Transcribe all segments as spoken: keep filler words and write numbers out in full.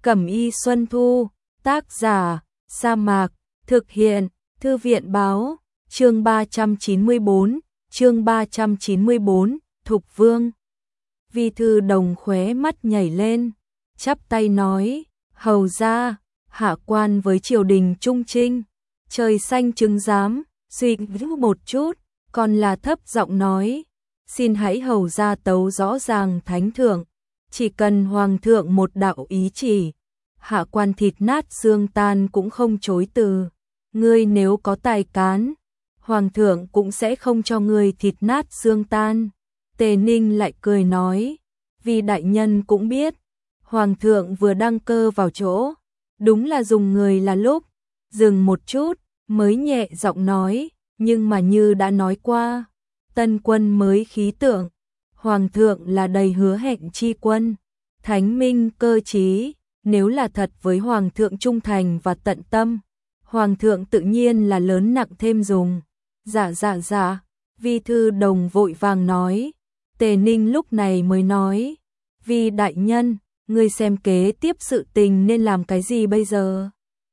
Cẩm y Xuân Thu, tác giả, Sa Mạc, thực hiện, Thư viện báo, chương ba trăm chín mươi tư, chương ba trăm chín mươi tư, Thục Vương. Vi Thư Đồng khóe mắt nhảy lên, chắp tay nói, hầu ra, hạ quan với triều đình trung trinh, trời xanh chứng giám, suy nghĩ một chút, còn là thấp giọng nói, xin hãy hầu ra tấu rõ ràng thánh thượng, chỉ cần hoàng thượng một đạo ý chỉ, hạ quan thịt nát xương tan cũng không chối từ, ngươi nếu có tài cán, hoàng thượng cũng sẽ không cho ngươi thịt nát xương tan. Tề Ninh lại cười nói, vì đại nhân cũng biết, hoàng thượng vừa đăng cơ vào chỗ, đúng là dùng người là lúc, dừng một chút, mới nhẹ giọng nói, nhưng mà như đã nói qua, tân quân mới khí tượng, hoàng thượng là đầy hứa hẹn chi quân, thánh minh cơ trí, nếu là thật với hoàng thượng trung thành và tận tâm, hoàng thượng tự nhiên là lớn nặng thêm dùng. Dạ dạ dạ, Vi Thư Đồng vội vàng nói, Tề Ninh lúc này mới nói, vì đại nhân, ngươi xem kế tiếp sự tình nên làm cái gì bây giờ?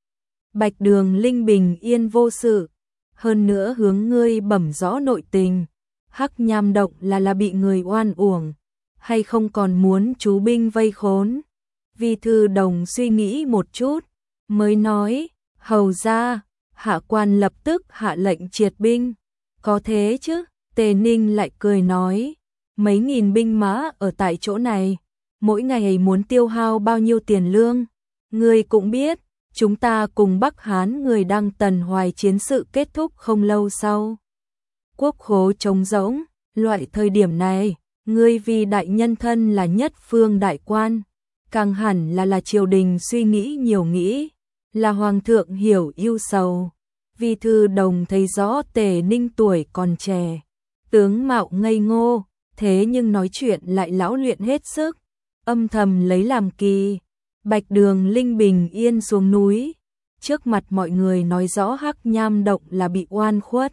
Bạch Đường Linh bình yên vô sự, hơn nữa hướng ngươi bẩm rõ nội tình, Hắc Nham Động là là bị người oan uổng, hay không còn muốn chú binh vây khốn? Vi Thư Đồng suy nghĩ một chút, mới nói, hầu ra, hạ quan lập tức hạ lệnh triệt binh, có thế chứ? Tề Ninh lại cười nói, mấy nghìn binh mã ở tại chỗ này, mỗi ngày muốn tiêu hao bao nhiêu tiền lương, ngươi cũng biết, chúng ta cùng Bắc Hán người đang Tần Hoài chiến sự kết thúc không lâu sau. Quốc khố trống rỗng, loại thời điểm này, ngươi vì đại nhân thân là nhất phương đại quan, càng hẳn là là triều đình suy nghĩ nhiều nghĩ, là hoàng thượng hiểu ưu sầu. Vi Thư Đồng thấy rõ Tề Ninh tuổi còn trẻ, tướng mạo ngây ngô, thế nhưng nói chuyện lại lão luyện hết sức, âm thầm lấy làm kỳ. Bạch Đường Linh bình yên xuống núi, trước mặt mọi người nói rõ Hắc Nham Động là bị oan khuất.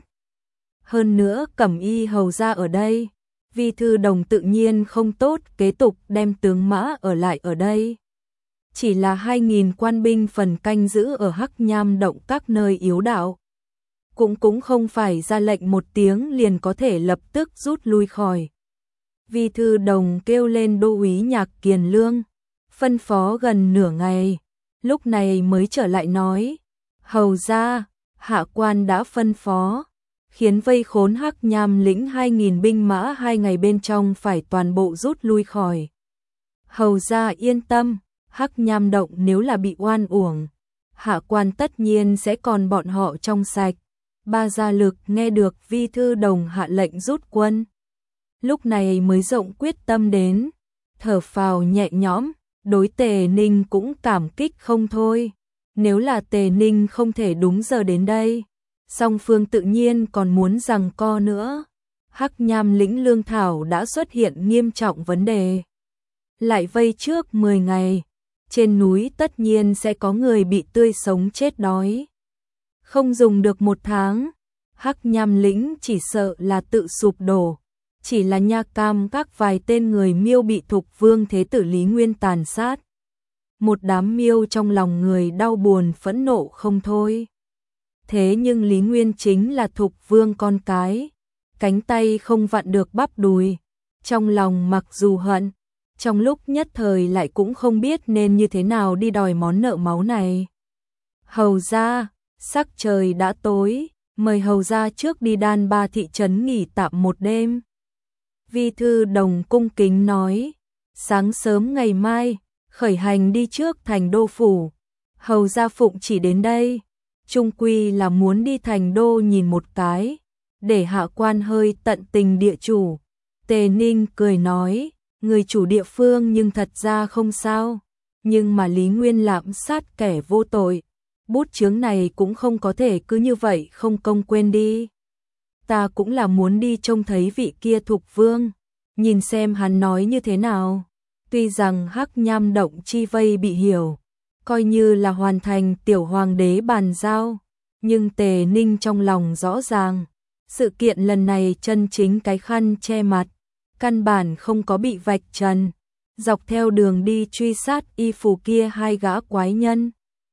Hơn nữa Cẩm y hầu ra ở đây, Vi Thư Đồng tự nhiên không tốt kế tục đem tướng mã ở lại ở đây. Chỉ là hai nghìn quan binh phần canh giữ ở Hắc Nham Động các nơi yếu đạo. Cũng cũng không phải ra lệnh một tiếng liền có thể lập tức rút lui khỏi. Vi Thư Đồng kêu lên đô úy Nhạc Kiền Lương, phân phó gần nửa ngày, lúc này mới trở lại nói, hầu ra, hạ quan đã phân phó, khiến vây khốn Hắc Nham lĩnh hai nghìn binh mã hai ngày bên trong phải toàn bộ rút lui khỏi. Hầu ra yên tâm, Hắc Nham Động nếu là bị oan uổng, hạ quan tất nhiên sẽ còn bọn họ trong sạch. Ba Gia Lực nghe được Vi Thư Đồng hạ lệnh rút quân, lúc này mới rộng quyết tâm đến, thở phào nhẹ nhõm, đối Tề Ninh cũng cảm kích không thôi. Nếu là Tề Ninh không thể đúng giờ đến đây, song phương tự nhiên còn muốn giằng co nữa. Hắc Nham lĩnh lương thảo đã xuất hiện nghiêm trọng vấn đề. Lại vây trước mười ngày, trên núi tất nhiên sẽ có người bị tươi sống chết đói. Không dùng được một tháng, Hắc Nham lĩnh chỉ sợ là tự sụp đổ. Chỉ là Nha Cam các vài tên người Miêu bị Thục Vương Thế tử Lý Nguyên tàn sát. Một đám Miêu trong lòng người đau buồn phẫn nộ không thôi. Thế nhưng Lý Nguyên chính là Thục Vương con cái, cánh tay không vặn được bắp đùi, trong lòng mặc dù hận, trong lúc nhất thời lại cũng không biết nên như thế nào đi đòi món nợ máu này. Hầu ra, sắc trời đã tối, mời hầu ra trước đi Đan Ba thị trấn nghỉ tạm một đêm. Vi Thư Đồng cung kính nói, sáng sớm ngày mai, khởi hành đi trước thành đô phủ. Hầu ra phụng chỉ đến đây, chung quy là muốn đi thành đô nhìn một cái, để hạ quan hơi tận tình địa chủ. Tề Ninh cười nói, người chủ địa phương nhưng thật ra không sao, nhưng mà Lý Nguyên lạm sát kẻ vô tội, bút chướng này cũng không có thể cứ như vậy không công quên đi. Ta cũng là muốn đi trông thấy vị kia Thục Vương, nhìn xem hắn nói như thế nào. Tuy rằng Hắc Nham Động chi vây bị hiểu, coi như là hoàn thành tiểu hoàng đế bàn giao, nhưng Tề Ninh trong lòng rõ ràng, sự kiện lần này chân chính cái khăn che mặt, căn bản không có bị vạch trần. dọc theo đường đi truy sát y phù kia hai gã quái nhân.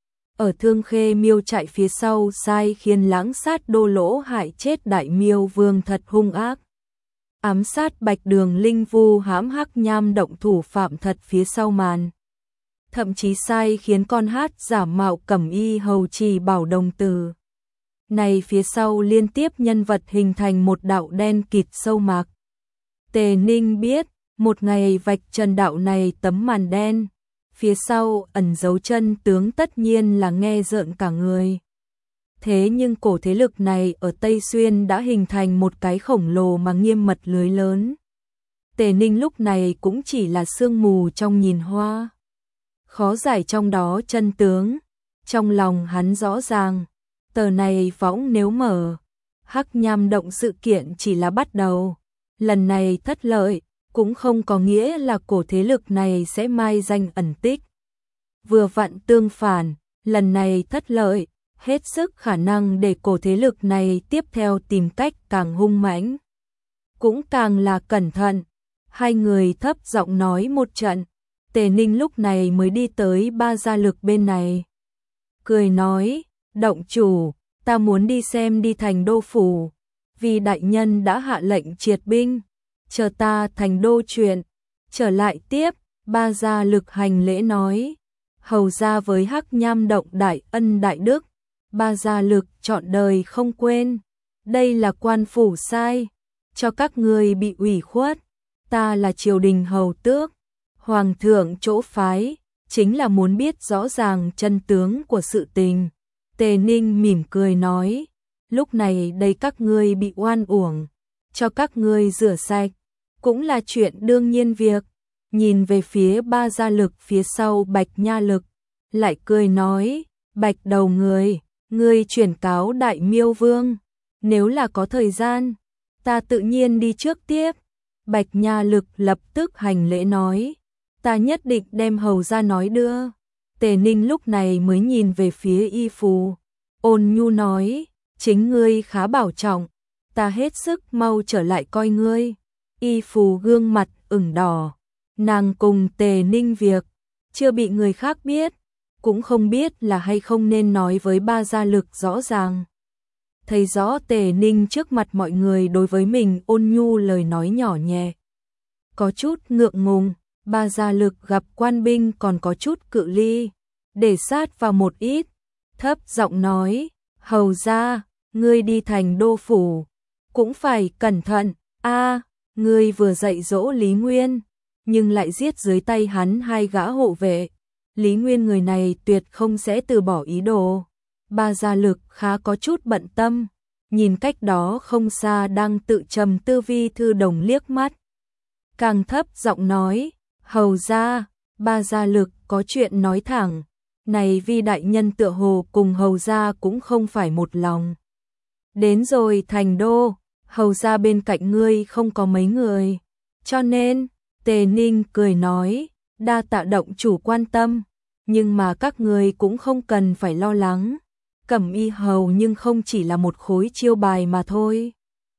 Ở Thương Khê Miêu chạy phía sau sai khiến lãng sát Đô Lỗ hại chết Đại Miêu Vương thật hung ác. Ám sát Bạch Đường Linh vu hãm Hắc Nham động thủ phạm thật phía sau màn. Thậm chí sai khiến con hát giả mạo cẩm y hầu trì bảo đồng tử. Này phía sau liên tiếp nhân vật hình thành một đạo đen kịt sâu mạc. Tề Ninh biết, một ngày vạch trần đạo này tấm màn đen, phía sau ẩn giấu chân tướng tất nhiên là nghe rợn cả người. Thế nhưng cổ thế lực này ở Tây Xuyên đã hình thành một cái khổng lồ mà nghiêm mật lưới lớn. Tề Ninh lúc này cũng chỉ là sương mù trong nhìn hoa. Khó giải trong đó chân tướng, trong lòng hắn rõ ràng, tờ này võng nếu mở, Hắc Nham động sự kiện chỉ là bắt đầu. Lần này thất lợi, cũng không có nghĩa là cổ thế lực này sẽ mai danh ẩn tích. Vừa vặn tương phản, lần này thất lợi, hết sức khả năng để cổ thế lực này tiếp theo tìm cách càng hung mãnh. Cũng càng là cẩn thận, hai người thấp giọng nói một trận, Tề Ninh lúc này mới đi tới Ba Gia Lực bên này. Cười nói, động chủ, ta muốn đi xem đi thành đô phủ, vì đại nhân đã hạ lệnh triệt binh, chờ ta thành đô chuyện, trở lại tiếp. Ba Gia Lực hành lễ nói, hầu ra với Hắc Nham động đại ân đại đức, Ba Gia Lực trọn đời không quên, đây là quan phủ sai, cho các người bị ủy khuất, ta là triều đình hầu tước, hoàng thượng chỗ phái, chính là muốn biết rõ ràng chân tướng của sự tình. Tề Ninh mỉm cười nói, lúc này đây các ngươi bị oan uổng, cho các ngươi rửa sạch, cũng là chuyện đương nhiên việc. Nhìn về phía Ba Gia Lực phía sau Bạch Nha Lực, lại cười nói, Bạch đầu người, ngươi chuyển cáo Đại Miêu Vương, nếu là có thời gian, ta tự nhiên đi trước tiếp. Bạch Nha Lực lập tức hành lễ nói, ta nhất định đem hầu ra nói đưa. Tề Ninh lúc này mới nhìn về phía y phù, ôn nhu nói, chính ngươi khá bảo trọng, ta hết sức mau trở lại coi ngươi. Y phù gương mặt ửng đỏ, nàng cùng Tề Ninh việc, chưa bị người khác biết, cũng không biết là hay không nên nói với Ba Gia Lực rõ ràng. Thấy rõ Tề Ninh trước mặt mọi người đối với mình ôn nhu lời nói nhỏ nhẹ. Có chút ngượng ngùng, Ba Gia Lực gặp quan binh còn có chút cự ly, để sát vào một ít, thấp giọng nói, hầu ra, ngươi đi thành đô phủ, cũng phải cẩn thận, a ngươi vừa dạy dỗ Lý Nguyên, nhưng lại giết dưới tay hắn hai gã hộ vệ. Lý Nguyên người này tuyệt không sẽ từ bỏ ý đồ. Ba Gia Lực khá có chút bận tâm, nhìn cách đó không xa đang tự trầm tư Vi Thư Đồng liếc mắt. Càng thấp giọng nói, hầu ra, Ba Gia Lực có chuyện nói thẳng, này Vi đại nhân tựa hồ cùng hầu ra cũng không phải một lòng. Đến rồi thành đô, hầu ra bên cạnh ngươi không có mấy người, cho nên, Tề Ninh cười nói, đa tạ động chủ quan tâm, nhưng mà các ngươi cũng không cần phải lo lắng, Cẩm y hầu nhưng không chỉ là một khối chiêu bài mà thôi.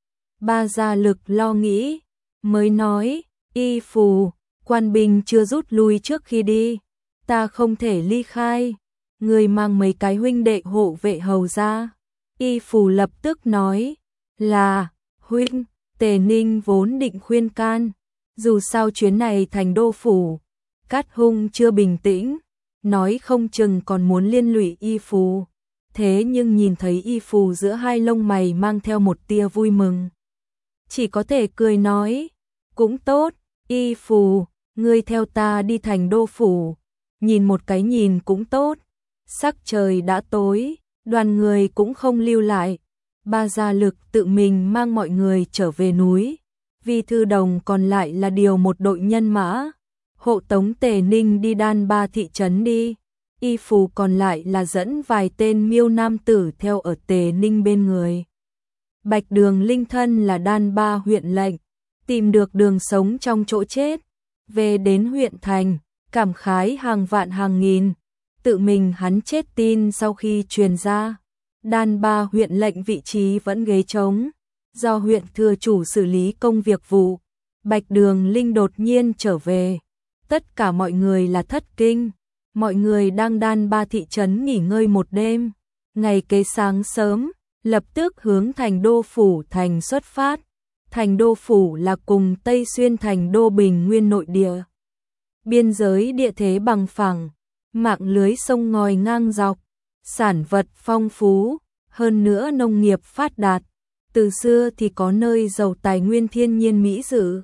Ba Gia Lực lo nghĩ, mới nói, y phù, quan binh chưa rút lui trước khi đi, ta không thể ly khai, người mang mấy cái huynh đệ hộ vệ hầu ra. Y phù lập tức nói, là, huynh. Tề Ninh vốn định khuyên can, dù sao chuyến này thành đô phủ, Cát Hung chưa bình tĩnh, nói không chừng còn muốn liên lụy y phù. Thế nhưng nhìn thấy y phù giữa hai lông mày mang theo một tia vui mừng, chỉ có thể cười nói, cũng tốt, y phù, ngươi theo ta đi thành đô phủ, nhìn một cái nhìn cũng tốt. Sắc trời đã tối, đoàn người cũng không lưu lại, Ba Gia Lực tự mình mang mọi người trở về núi, Vi Thư Đồng còn lại là điều một đội nhân mã, hộ tống Tề Ninh đi đan ba thị trấn đi. Y phù còn lại là dẫn vài tên miêu nam tử theo ở Tề Ninh bên người. Bạch Đường Linh thân là đan ba huyện lệnh, tìm được đường sống trong chỗ chết, về đến huyện thành, cảm khái hàng vạn hàng nghìn, tự mình hắn chết tin sau khi truyền ra. Đan ba huyện lệnh vị trí vẫn ghế trống, do huyện thừa chủ xử lý công việc vụ, Bạch Đường Linh đột nhiên trở về. tất cả mọi người là thất kinh. Mọi người đang đan ba thị trấn nghỉ ngơi một đêm. Ngày kế sáng sớm, lập tức hướng thành đô phủ thành xuất phát. Thành đô phủ là cùng Tây Xuyên thành đô bình nguyên nội địa. Biên giới địa thế bằng phẳng, mạng lưới sông ngòi ngang dọc, sản vật phong phú, hơn nữa nông nghiệp phát đạt. Từ xưa thì có nơi giàu tài nguyên thiên nhiên mỹ dự.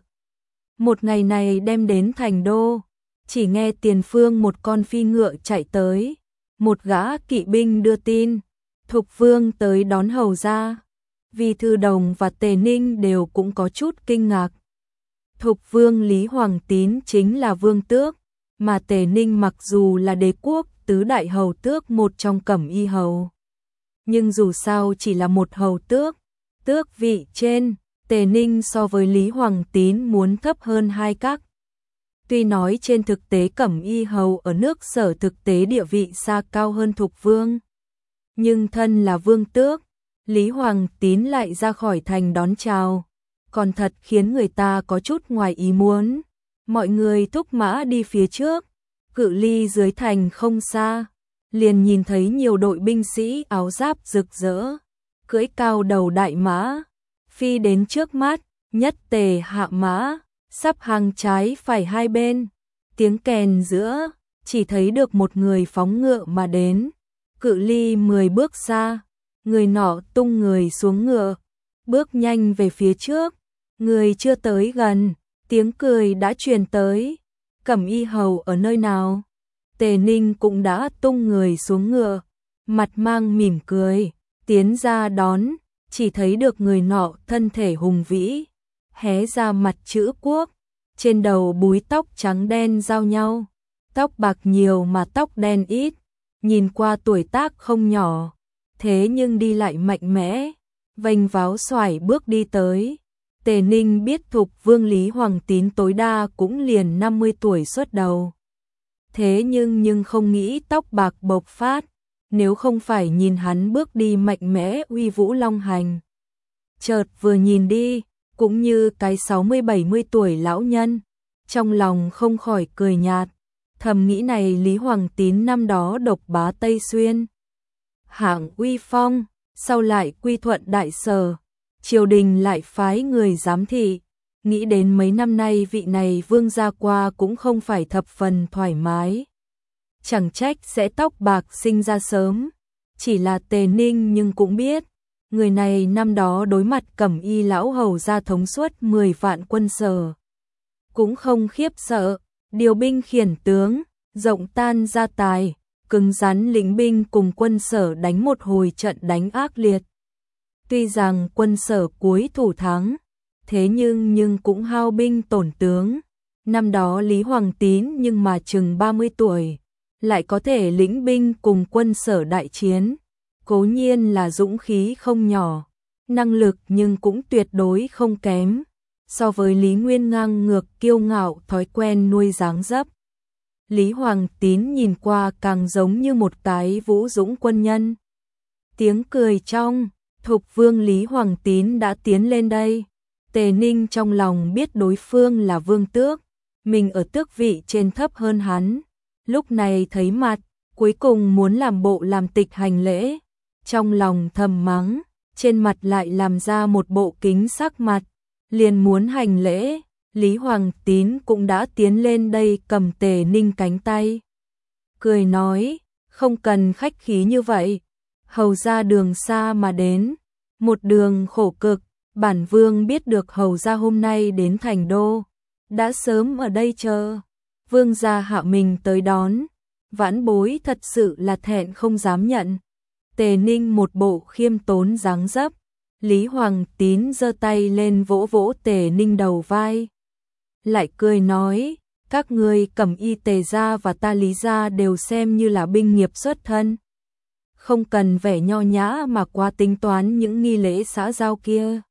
Một ngày này đem đến thành đô, chỉ nghe tiền phương một con phi ngựa chạy tới. Một gã kỵ binh đưa tin, Thục Vương tới đón hầu ra. Vì Thư Đồng và Tề Ninh đều cũng có chút kinh ngạc. Thục Vương Lý Hoàng Tín chính là vương tước, mà Tề Ninh mặc dù là đế quốc tứ đại hầu tước một trong cẩm y hầu. Nhưng dù sao chỉ là một hầu tước, tước vị trên, Tề Ninh so với Lý Hoàng Tín muốn thấp hơn hai các. Tuy nói trên thực tế cẩm y hầu ở nước Sở thực tế địa vị xa cao hơn Thục Vương. Nhưng thân là vương tước, Lý Hoàng Tín lại ra khỏi thành đón chào, còn thật khiến người ta có chút ngoài ý muốn. Mọi người thúc mã đi phía trước, cự ly dưới thành không xa, liền nhìn thấy nhiều đội binh sĩ áo giáp rực rỡ, cưỡi cao đầu đại mã, phi đến trước mắt, nhất tề hạ mã, sắp hàng trái phải hai bên, tiếng kèn giữa, chỉ thấy được một người phóng ngựa mà đến, cự ly mười bước xa, người nọ tung người xuống ngựa, bước nhanh về phía trước, người chưa tới gần, tiếng cười đã truyền tới, cẩm y hầu ở nơi nào? Tề Ninh cũng đã tung người xuống ngựa, mặt mang mỉm cười, tiến ra đón, chỉ thấy được người nọ thân thể hùng vĩ, hé ra mặt chữ quốc, trên đầu búi tóc trắng đen giao nhau, tóc bạc nhiều mà tóc đen ít, nhìn qua tuổi tác không nhỏ, thế nhưng đi lại mạnh mẽ, vênh váo xoải bước đi tới. Tề Ninh biết Thục Vương Lý Hoàng Tín tối đa cũng liền năm mươi tuổi xuất đầu. Thế nhưng nhưng không nghĩ tóc bạc bộc phát, nếu không phải nhìn hắn bước đi mạnh mẽ uy vũ long hành. Chợt vừa nhìn đi, cũng như cái sáu mươi bảy mươi tuổi lão nhân, trong lòng không khỏi cười nhạt, thầm nghĩ này Lý Hoàng Tín năm đó độc bá Tây Xuyên. Hạng uy phong, sau lại quy thuận Đại Sở, triều đình lại phái người giám thị, nghĩ đến mấy năm nay vị này vương gia qua cũng không phải thập phần thoải mái. Chẳng trách sẽ tóc bạc sinh ra sớm, chỉ là Tề Ninh nhưng cũng biết, người này năm đó đối mặt cẩm y lão hầu gia thống suốt mười vạn quân Sở. Cũng không khiếp sợ, điều binh khiển tướng, rộng tan gia tài, cứng rắn lĩnh binh cùng quân Sở đánh một hồi trận đánh ác liệt. Tuy rằng quân Sở cuối thủ thắng, thế nhưng nhưng cũng hao binh tổn tướng. Năm đó Lý Hoàng Tín nhưng mà chừng ba mươi tuổi, lại có thể lĩnh binh cùng quân Sở đại chiến. Cố nhiên là dũng khí không nhỏ, năng lực nhưng cũng tuyệt đối không kém. So với Lý Nguyên ngang ngược kiêu ngạo thói quen nuôi dáng dấp, Lý Hoàng Tín nhìn qua càng giống như một cái vũ dũng quân nhân. Tiếng cười trong, Thục Vương Lý Hoàng Tín đã tiến lên đây. Tề Ninh trong lòng biết đối phương là vương tước, mình ở tước vị trên thấp hơn hắn. Lúc này thấy mặt, cuối cùng muốn làm bộ làm tịch hành lễ. Trong lòng thầm mắng, trên mặt lại làm ra một bộ kính sắc mặt, liền muốn hành lễ. Lý Hoàng Tín cũng đã tiến lên đây cầm Tề Ninh cánh tay, cười nói, không cần khách khí như vậy, hầu ra đường xa mà đến, một đường khổ cực, bản vương biết được hầu ra hôm nay đến thành đô, đã sớm ở đây chờ, vương gia hạ mình tới đón, vãn bối thật sự là thẹn không dám nhận. Tề Ninh một bộ khiêm tốn dáng dấp, Lý Hoàng Tín giơ tay lên vỗ vỗ Tề Ninh đầu vai, lại cười nói, các ngươi cẩm y Tề gia và ta Lý gia đều xem như là binh nghiệp xuất thân, không cần vẻ nho nhã mà quá tính toán những nghi lễ xã giao kia.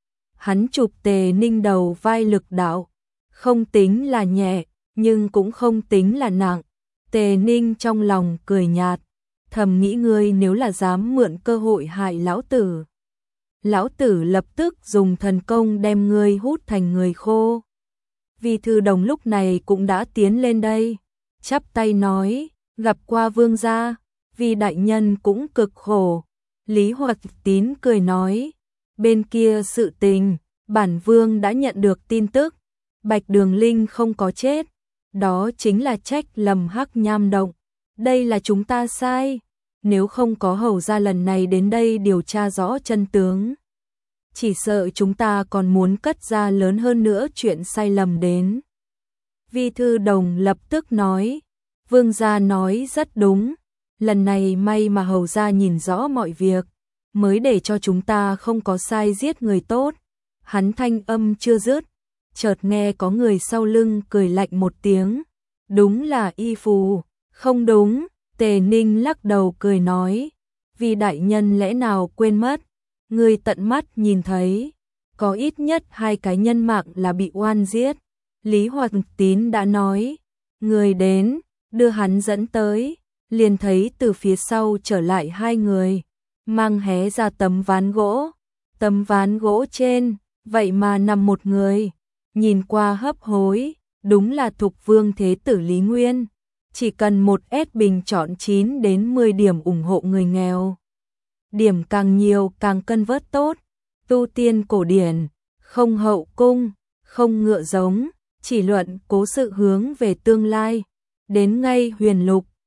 Hắn chụp Tề Ninh đầu vai lực đạo, không tính là nhẹ, nhưng cũng không tính là nặng. Tề Ninh trong lòng cười nhạt, thầm nghĩ ngươi nếu là dám mượn cơ hội hại lão tử, lão tử lập tức dùng thần công đem ngươi hút thành người khô. Vi Thư Đồng lúc này cũng đã tiến lên đây, chắp tay nói, gặp qua vương gia, Vi đại nhân cũng cực khổ. Lý Hoạch Tín cười nói, bên kia sự tình, bản vương đã nhận được tin tức, Bạch Đường Linh không có chết, đó chính là trách lầm Hắc Nham Động, đây là chúng ta sai, nếu không có hầu gia lần này đến đây điều tra rõ chân tướng, chỉ sợ chúng ta còn muốn cất ra lớn hơn nữa chuyện sai lầm đến. Vi Thư Đồng lập tức nói, vương gia nói rất đúng, lần này may mà hầu gia nhìn rõ mọi việc, mới để cho chúng ta không có sai giết người tốt. Hắn thanh âm chưa dứt, chợt nghe có người sau lưng cười lạnh một tiếng, đúng là Y Phù, không đúng, Tề Ninh lắc đầu cười nói, vì đại nhân lẽ nào quên mất, người tận mắt nhìn thấy, có ít nhất hai cái nhân mạng là bị oan giết. Lý Hoạch Tín đã nói, người đến, đưa hắn dẫn tới, liền thấy từ phía sau trở lại hai người, mang hé ra tấm ván gỗ, tấm ván gỗ trên, vậy mà nằm một người, nhìn qua hấp hối, đúng là Thục Vương Thế Tử Lý Nguyên, chỉ cần một S bình chọn chín đến mười điểm ủng hộ người nghèo. Điểm càng nhiều càng cân vớt tốt, tu tiên cổ điển, không hậu cung, không ngựa giống, chỉ luận cố sự hướng về tương lai, đến ngay huyền lục,